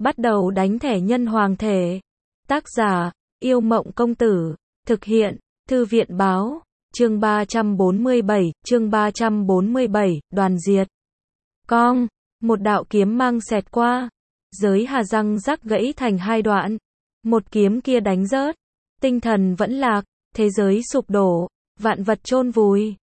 Bắt đầu đánh thẻ nhân hoàng thể. Tác giả, Yêu Mộng Công Tử. Thực hiện, Thư viện Báo. Chương 347, đoàn diệt. Cong, một đạo kiếm mang xẹt qua. Giới hà răng rắc gãy thành hai đoạn. Một kiếm kia đánh rớt. Tinh thần vẫn lạc, thế giới sụp đổ, vạn vật chôn vùi.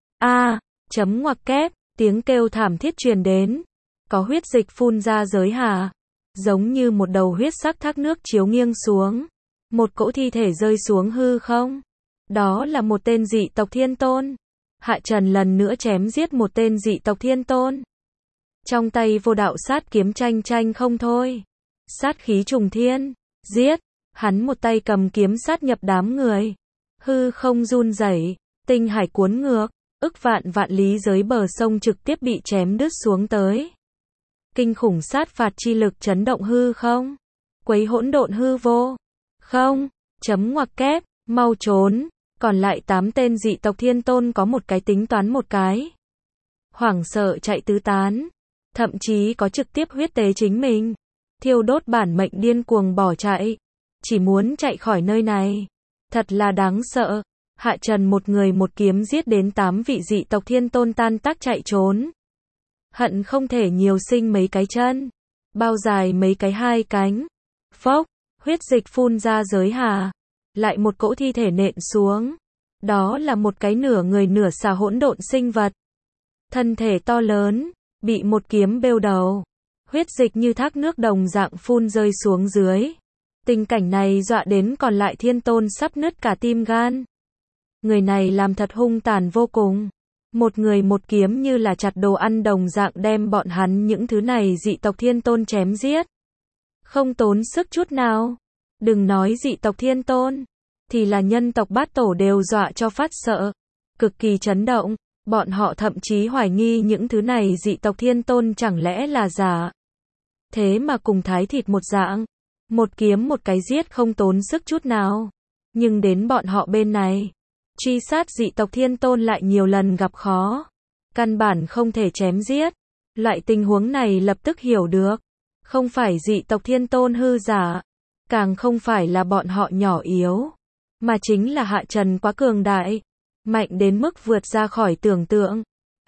Chấm ngoặc kép, tiếng kêu thảm thiết truyền đến. Có huyết dịch phun ra giới hà. Giống như một đầu huyết sắc thác nước chiếu nghiêng xuống. Một cỗ thi thể rơi xuống hư không. Đó là một tên dị tộc thiên tôn. Hạ Trần lần nữa chém giết một tên dị tộc thiên tôn. Trong tay vô đạo sát kiếm tranh không thôi. Sát khí trùng thiên. Giết. Hắn một tay cầm kiếm sát nhập đám người. Hư không run rẩy, tinh hải cuốn ngược, ức vạn lý giới bờ sông trực tiếp bị chém đứt xuống tới. Kinh khủng sát phạt chi lực chấn động hư không. Quấy hỗn độn hư vô. Không, chấm ngoặc kép, mau trốn. Còn lại 8 tên dị tộc thiên tôn có một cái tính toán một cái. Hoảng sợ chạy tứ tán. Thậm chí có trực tiếp huyết tế chính mình. Thiêu đốt bản mệnh điên cuồng bỏ chạy. Chỉ muốn chạy khỏi nơi này. Thật là đáng sợ. Hạ Trần một người một kiếm giết đến 8 vị dị tộc thiên tôn tan tác chạy trốn. Hận không thể nhiều sinh mấy cái chân. Bao dài mấy cái hai cánh. Phốc, huyết dịch phun ra giới hà. Lại một cỗ thi thể nện xuống. Đó là một cái nửa người nửa xà hỗn độn sinh vật. Thân thể to lớn, bị một kiếm bêu đầu. Huyết dịch như thác nước đồng dạng phun rơi xuống dưới. Tình cảnh này dọa đến còn lại thiên tôn sắp nứt cả tim gan. Người này làm thật hung tàn vô cùng. Một người một kiếm như là chặt đồ ăn đồng dạng đem bọn hắn những thứ này dị tộc thiên tôn chém giết. Không tốn sức chút nào. Đừng nói dị tộc thiên tôn. Thì là nhân tộc bát tổ đều dọa cho phát sợ. Cực kỳ chấn động. Bọn họ thậm chí hoài nghi những thứ này dị tộc thiên tôn chẳng lẽ là giả. Thế mà cùng thái thịt một dạng. Một kiếm một cái giết không tốn sức chút nào. Nhưng đến bọn họ bên này. Truy sát dị tộc thiên tôn lại nhiều lần gặp khó. Căn bản không thể chém giết. Loại tình huống này lập tức hiểu được. Không phải dị tộc thiên tôn hư giả. Càng không phải là bọn họ nhỏ yếu. Mà chính là Hạ Trần quá cường đại. Mạnh đến mức vượt ra khỏi tưởng tượng.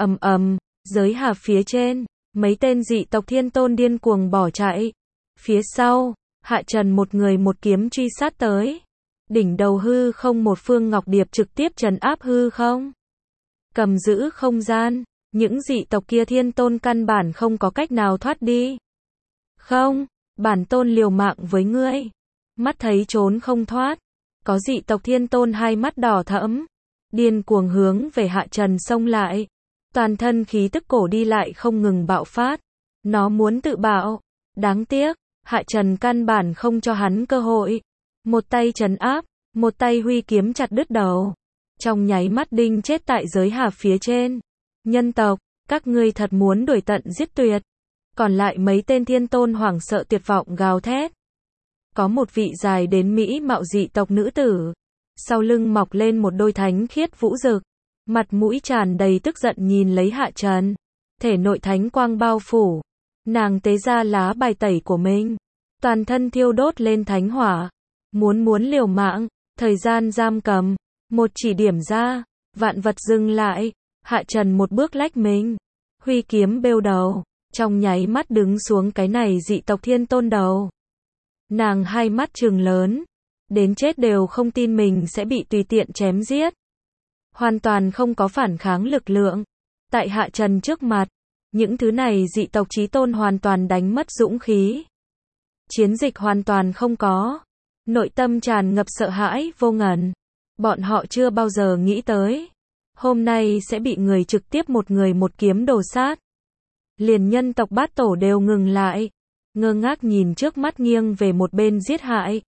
Giới hà phía trên. Mấy tên dị tộc thiên tôn điên cuồng bỏ chạy. Phía sau. Hạ Trần một người một kiếm truy sát tới. Đỉnh đầu hư không một phương ngọc điệp trực tiếp trấn áp hư không. Cầm giữ không gian. Những dị tộc kia thiên tôn căn bản không có cách nào thoát đi. Không, bản tôn liều mạng với ngươi. Mắt thấy trốn không thoát. Có dị tộc thiên tôn hai mắt đỏ thẫm. Điên cuồng hướng về Hạ Trần xông lại. Toàn thân khí tức cổ đi lại không ngừng bạo phát. Nó muốn tự bạo. Đáng tiếc. Hạ Trần căn bản không cho hắn cơ hội. Một tay trấn áp, một tay huy kiếm chặt đứt đầu. Trong nháy mắt đinh chết tại giới hà phía trên. Nhân tộc, các ngươi thật muốn đuổi tận giết tuyệt. Còn lại mấy tên thiên tôn hoảng sợ tuyệt vọng gào thét. Có một vị dài đến mỹ mạo dị tộc nữ tử. Sau lưng mọc lên một đôi thánh khiết vũ rực. Mặt mũi tràn đầy tức giận nhìn lấy Hạ Trần. Thể nội thánh quang bao phủ. Nàng tế ra lá bài tẩy của mình. Toàn thân thiêu đốt lên thánh hỏa. Muốn liều mạng. Thời gian giam cầm. Một chỉ điểm ra. Vạn vật dừng lại. Hạ Trần một bước lách mình. Huy kiếm bêu đầu. Trong nháy mắt đứng xuống cái này dị tộc thiên tôn đầu. Nàng hai mắt trừng lớn. Đến chết đều không tin mình sẽ bị tùy tiện chém giết. Hoàn toàn không có phản kháng lực lượng. Tại Hạ Trần trước mặt. Những thứ này dị tộc chí tôn hoàn toàn đánh mất dũng khí. Chiến dịch hoàn toàn không có. Nội tâm tràn ngập sợ hãi vô ngần. Bọn họ chưa bao giờ nghĩ tới. Hôm nay sẽ bị người trực tiếp một người một kiếm đổ sát. Liền nhân tộc bát tổ đều ngừng lại. Ngơ ngác nhìn trước mắt nghiêng về một bên giết hại.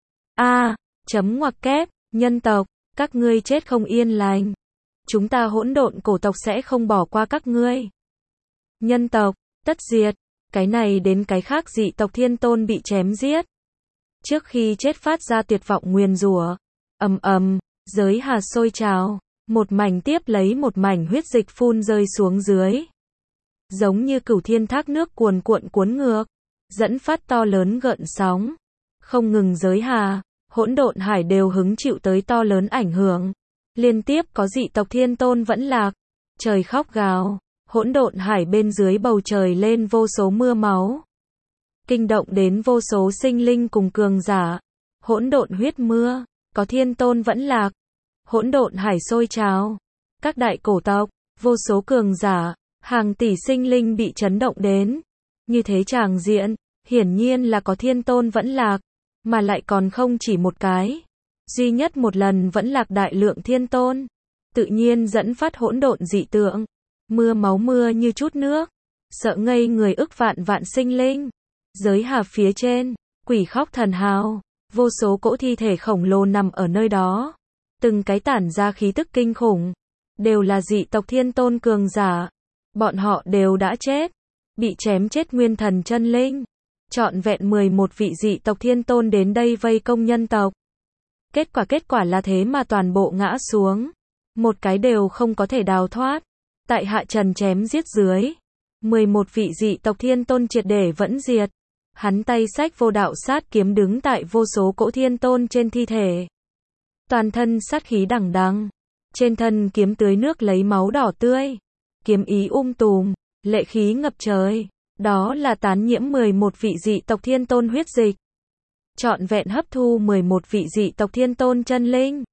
Chấm ngoặc kép, nhân tộc, các ngươi chết không yên lành. Chúng ta hỗn độn cổ tộc sẽ không bỏ qua các ngươi. Nhân tộc, tất diệt. Cái này đến cái khác dị tộc thiên tôn bị chém giết. Trước khi chết phát ra tuyệt vọng nguyền rủa. Giới hà sôi trào. Một mảnh tiếp lấy một mảnh huyết dịch phun rơi xuống dưới. Giống như cửu thiên thác nước cuồn cuộn cuốn ngược. dẫn phát to lớn gợn sóng. Không ngừng giới hà, hỗn độn hải đều hứng chịu tới to lớn ảnh hưởng. Liên tiếp có dị tộc thiên tôn vẫn lạc. Trời khóc gào, hỗn độn hải bên dưới bầu trời lên vô số mưa máu. Kinh động đến vô số sinh linh cùng cường giả. Hỗn độn huyết mưa, có thiên tôn vẫn lạc. Hỗn độn hải sôi trào. Các đại cổ tộc, vô số cường giả, hàng tỷ sinh linh bị chấn động đến. Như thế tràng diện, hiển nhiên là có thiên tôn vẫn lạc, mà lại còn không chỉ một cái. Duy nhất một lần vẫn lạc đại lượng thiên tôn. Tự nhiên dẫn phát hỗn độn dị tượng. Mưa máu mưa như chút nước. Sợ ngây người ức vạn vạn sinh linh. Giới hà phía trên, quỷ khóc thần hào. Vô số cỗ thi thể khổng lồ nằm ở nơi đó. Từng cái tản ra khí tức kinh khủng. Đều là dị tộc thiên tôn cường giả. Bọn họ đều đã chết. Bị chém chết nguyên thần chân linh. Trọn vẹn 11 vị dị tộc thiên tôn đến đây vây công nhân tộc. Kết quả là thế mà toàn bộ ngã xuống. Một cái đều không có thể đào thoát. Tại Hạ Trần chém giết dưới. 11 vị dị tộc thiên tôn triệt để vẫn diệt. Hắn tay xách vô đạo sát kiếm đứng tại vô số cỗ thiên tôn trên thi thể. Toàn thân sát khí đằng đằng. Trên thân kiếm tưới nước lấy máu đỏ tươi. Kiếm ý tùm, lệ khí ngập trời. Đó là tán nhiễm 11 vị dị tộc thiên tôn huyết dịch. Trọn vẹn hấp thu 11 vị dị tộc thiên tôn chân linh.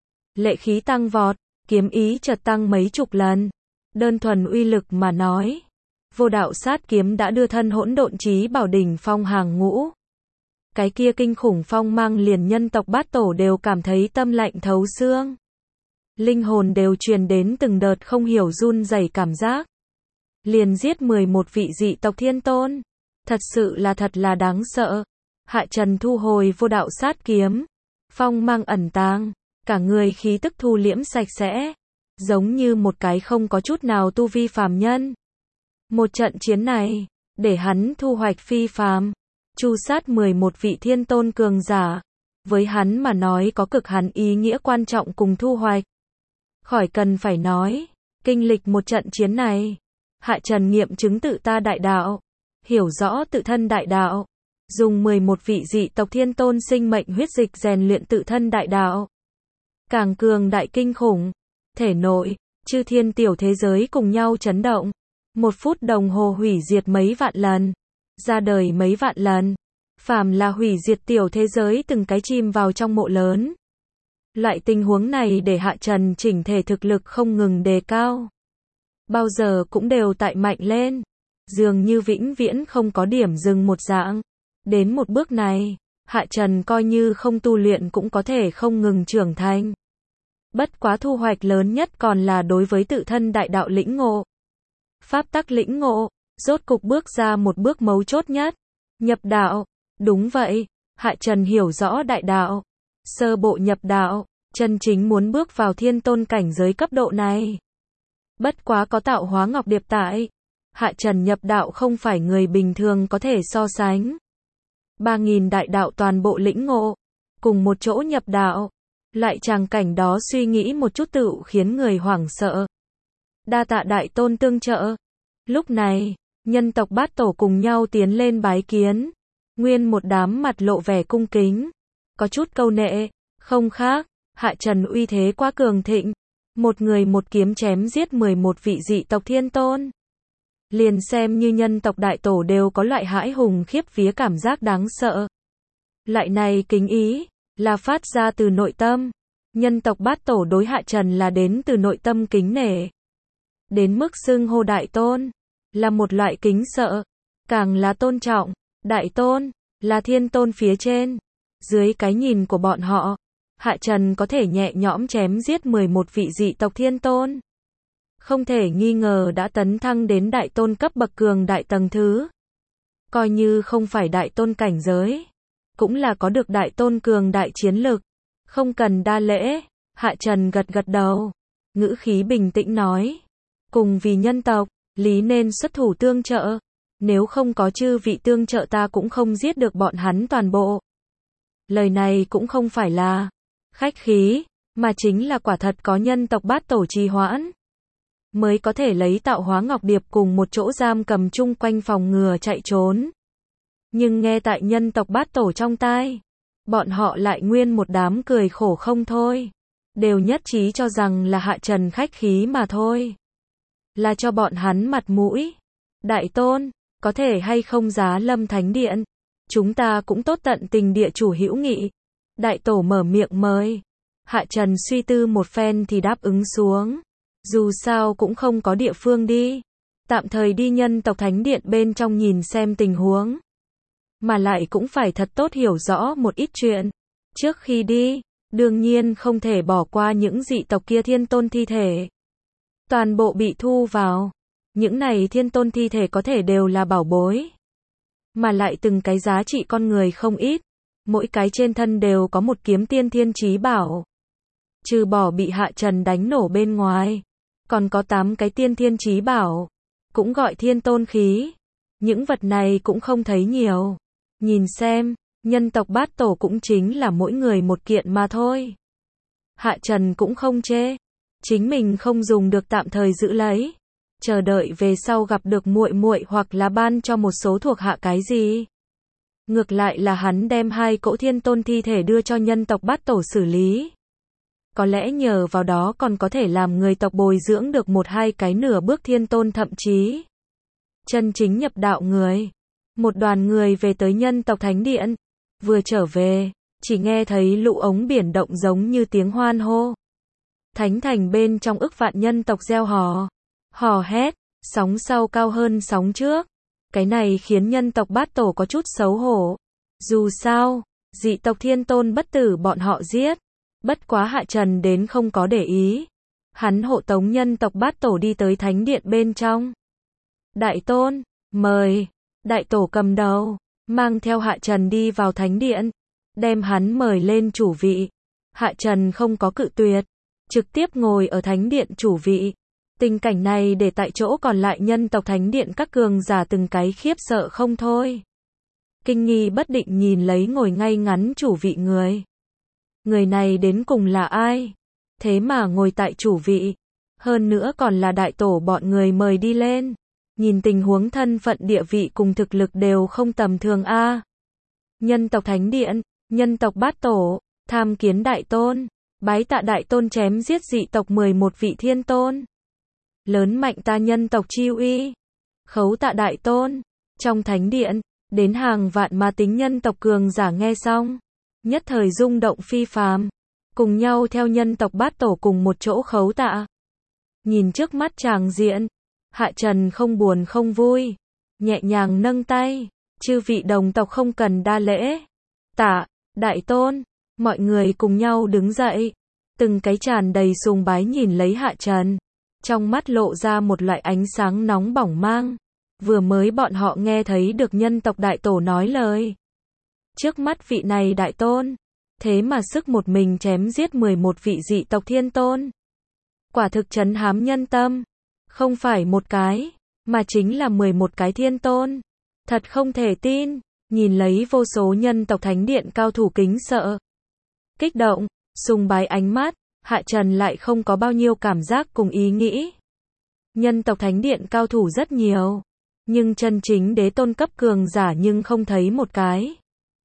Lệ khí tăng vọt, kiếm ý chợt tăng mấy chục lần. Đơn thuần uy lực mà nói, vô đạo sát kiếm đã đưa thân hỗn độn chí bảo đỉnh phong hàng ngũ. Cái kia kinh khủng phong mang liền nhân tộc Bát Tổ đều cảm thấy tâm lạnh thấu xương. Linh hồn đều truyền đến từng đợt không hiểu run rẩy cảm giác. Liền giết 11 vị dị tộc thiên tôn. Thật sự là thật là đáng sợ. Hạ Trần thu hồi vô đạo sát kiếm. Phong mang ẩn tàng. Cả người khí tức thu liễm sạch sẽ. Giống như một cái không có chút nào tu vi phàm nhân. Một trận chiến này, để hắn thu hoạch phi phàm. Chu sát 11 vị thiên tôn cường giả. Với hắn mà nói có cực hắn ý nghĩa quan trọng cùng thu hoạch. Khỏi cần phải nói. Kinh lịch một trận chiến này. Hạ Trần nghiệm chứng tự ta đại đạo. Hiểu rõ tự thân đại đạo. Dùng 11 vị dị tộc thiên tôn sinh mệnh huyết dịch rèn luyện tự thân đại đạo. Càng cường đại kinh khủng. Thể nội, chư thiên tiểu thế giới cùng nhau chấn động. 1 phút đồng hồ hủy diệt mấy vạn lần. Ra đời mấy vạn lần. Phàm là hủy diệt tiểu thế giới từng cái chìm vào trong mộ lớn. Loại tình huống này để Hạ Trần chỉnh thể thực lực không ngừng đề cao. Bao giờ cũng đều tại mạnh lên. Dường như vĩnh viễn không có điểm dừng một dạng. Đến một bước này, Hạ Trần coi như không tu luyện cũng có thể không ngừng trưởng thành. Bất quá thu hoạch lớn nhất còn là đối với tự thân đại đạo lĩnh ngộ. Pháp tắc lĩnh ngộ, rốt cục bước ra một bước mấu chốt nhất. Nhập đạo. Đúng vậy, Hạ Trần hiểu rõ đại đạo. Sơ bộ nhập đạo, chân chính muốn bước vào thiên tôn cảnh giới cấp độ này. Bất quá có tạo hóa ngọc điệp tại. Hạ Trần nhập đạo không phải người bình thường có thể so sánh. 3.000 đại đạo toàn bộ lĩnh ngộ. Cùng một chỗ nhập đạo. Lại tràng cảnh đó suy nghĩ một chút tựu khiến người hoảng sợ. Đa tạ đại tôn tương trợ. Lúc này, nhân tộc Bát Tổ cùng nhau tiến lên bái kiến. Nguyên một đám mặt lộ vẻ cung kính. Có chút câu nệ. Không khác, Hạ Trần uy thế quá cường thịnh. Một người một kiếm chém giết 11 vị dị tộc thiên tôn. Liền xem như nhân tộc đại tổ đều có loại hãi hùng khiếp vía cảm giác đáng sợ. Loại này kính ý, là phát ra từ nội tâm. Nhân tộc Bát Tổ đối Hạ Trần là đến từ nội tâm kính nể. Đến mức xưng hô đại tôn, là một loại kính sợ. Càng là tôn trọng, đại tôn, là thiên tôn phía trên. Dưới cái nhìn của bọn họ, Hạ Trần có thể nhẹ nhõm chém giết 11 vị dị tộc thiên tôn. Không thể nghi ngờ đã tấn thăng đến đại tôn cấp bậc cường đại tầng thứ. Coi như không phải đại tôn cảnh giới, cũng là có được đại tôn cường đại chiến lực. Không cần đa lễ, Hạ Trần gật gật đầu. Ngữ khí bình tĩnh nói. Cùng vì nhân tộc, lý nên xuất thủ tương trợ. Nếu không có chư vị tương trợ ta cũng không giết được bọn hắn toàn bộ. Lời này cũng không phải là khách khí, mà chính là quả thật có nhân tộc Bát Tổ trì hoãn. Mới có thể lấy tạo hóa ngọc điệp cùng một chỗ giam cầm chung quanh phòng ngừa chạy trốn. Nhưng nghe tại nhân tộc Bát Tổ trong tai, bọn họ lại nguyên một đám cười khổ không thôi. Đều nhất trí cho rằng là Hạ Trần khách khí mà thôi. Là cho bọn hắn mặt mũi. Đại tôn, có thể hay không giá lâm thánh điện? Chúng ta cũng tốt tận tình địa chủ hữu nghị. Đại tổ mở miệng mời. Hạ Trần suy tư một phen thì đáp ứng xuống. Dù sao cũng không có địa phương đi. Tạm thời đi nhân tộc thánh điện bên trong nhìn xem tình huống. Mà lại cũng phải thật tốt hiểu rõ một ít chuyện. Trước khi đi, đương nhiên không thể bỏ qua những dị tộc kia thiên tôn thi thể. Toàn bộ bị thu vào. Những này thiên tôn thi thể có thể đều là bảo bối. Mà lại từng cái giá trị con người không ít. Mỗi cái trên thân đều có một kiếm tiên thiên chí bảo. Trừ bỏ bị Hạ Trần đánh nổ bên ngoài. Còn có 8 cái tiên thiên chí bảo. Cũng gọi thiên tôn khí. Những vật này cũng không thấy nhiều. Nhìn xem, nhân tộc Bát Tổ cũng chính là mỗi người một kiện mà thôi. Hạ Trần cũng không chê. Chính mình không dùng được tạm thời giữ lấy. Chờ đợi về sau gặp được muội muội hoặc là ban cho một số thuộc hạ cái gì. Ngược lại là hắn đem 2 cỗ thiên tôn thi thể đưa cho nhân tộc Bát Tổ xử lý. Có lẽ nhờ vào đó còn có thể làm người tộc bồi dưỡng được 1-2 cái nửa bước thiên tôn thậm chí chân chính nhập đạo người. Một đoàn người về tới nhân tộc thánh điện. Vừa trở về, chỉ nghe thấy lũ ống biển động giống như tiếng hoan hô. Thánh thành bên trong ức vạn nhân tộc reo hò. Hò hét, sóng sau cao hơn sóng trước. Cái này khiến nhân tộc Bát Tổ có chút xấu hổ. Dù sao, dị tộc thiên tôn bất tử bọn họ giết. Bất quá Hạ Trần đến không có để ý. Hắn hộ tống nhân tộc Bát Tổ đi tới thánh điện bên trong. Đại tôn, mời. Đại tổ cầm đầu, mang theo Hạ Trần đi vào thánh điện. Đem hắn mời lên chủ vị. Hạ Trần không có cự tuyệt. Trực tiếp ngồi ở thánh điện chủ vị. Tình cảnh này để tại chỗ còn lại nhân tộc thánh điện các cường giả từng cái khiếp sợ không thôi. Kinh nghi bất định nhìn lấy ngồi ngay ngắn chủ vị người. Người này đến cùng là ai? Thế mà ngồi tại chủ vị. Hơn nữa còn là đại tổ bọn người mời đi lên. Nhìn tình huống thân phận địa vị cùng thực lực đều không tầm thường a. Nhân tộc thánh điện, nhân tộc Bát Tổ, tham kiến đại tôn, bái tạ đại tôn chém giết dị tộc 11 vị thiên tôn. Lớn mạnh ta nhân tộc chi uy. Khấu tạ đại tôn. Trong thánh điện, đến hàng vạn mà tính nhân tộc cường giả nghe xong, nhất thời rung động phi phàm, cùng nhau theo nhân tộc Bát Tổ cùng một chỗ khấu tạ. Nhìn trước mắt tràng diện, Hạ Trần không buồn không vui, nhẹ nhàng nâng tay, chư vị đồng tộc không cần đa lễ. Tạ, đại tôn, mọi người cùng nhau đứng dậy, từng cái tràn đầy sùng bái nhìn lấy Hạ Trần, trong mắt lộ ra một loại ánh sáng nóng bỏng mang. Vừa mới bọn họ nghe thấy được nhân tộc đại tổ nói lời. Trước mắt vị này đại tôn, thế mà sức một mình chém giết 11 vị dị tộc thiên tôn. Quả thực trấn hám nhân tâm. Không phải một cái, mà chính là 11 cái thiên tôn. Thật không thể tin, nhìn lấy vô số nhân tộc thánh điện cao thủ kính sợ. Kích động, sùng bái ánh mắt, Hạ Trần lại không có bao nhiêu cảm giác cùng ý nghĩ. Nhân tộc thánh điện cao thủ rất nhiều, nhưng chân chính đế tôn cấp cường giả nhưng không thấy một cái.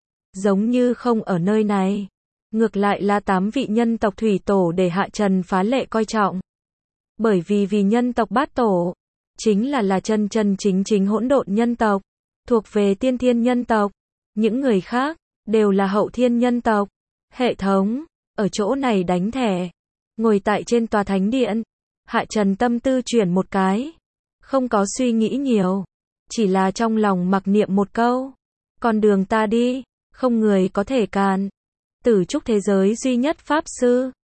Giống như không ở nơi này. Ngược lại là 8 vị nhân tộc thủy tổ để Hạ Trần phá lệ coi trọng. Bởi vì nhân tộc Bát Tổ, chính là chân chính hỗn độn nhân tộc, thuộc về tiên thiên nhân tộc. Những người khác, đều là hậu thiên nhân tộc. Hệ thống, ở chỗ này đánh thẻ. Ngồi tại trên tòa thánh điện, Hạ Trần tâm tư chuyển một cái. Không có suy nghĩ nhiều, chỉ là trong lòng mặc niệm một câu. Con đường ta đi, không người có thể cản. Tử trúc thế giới duy nhất pháp sư,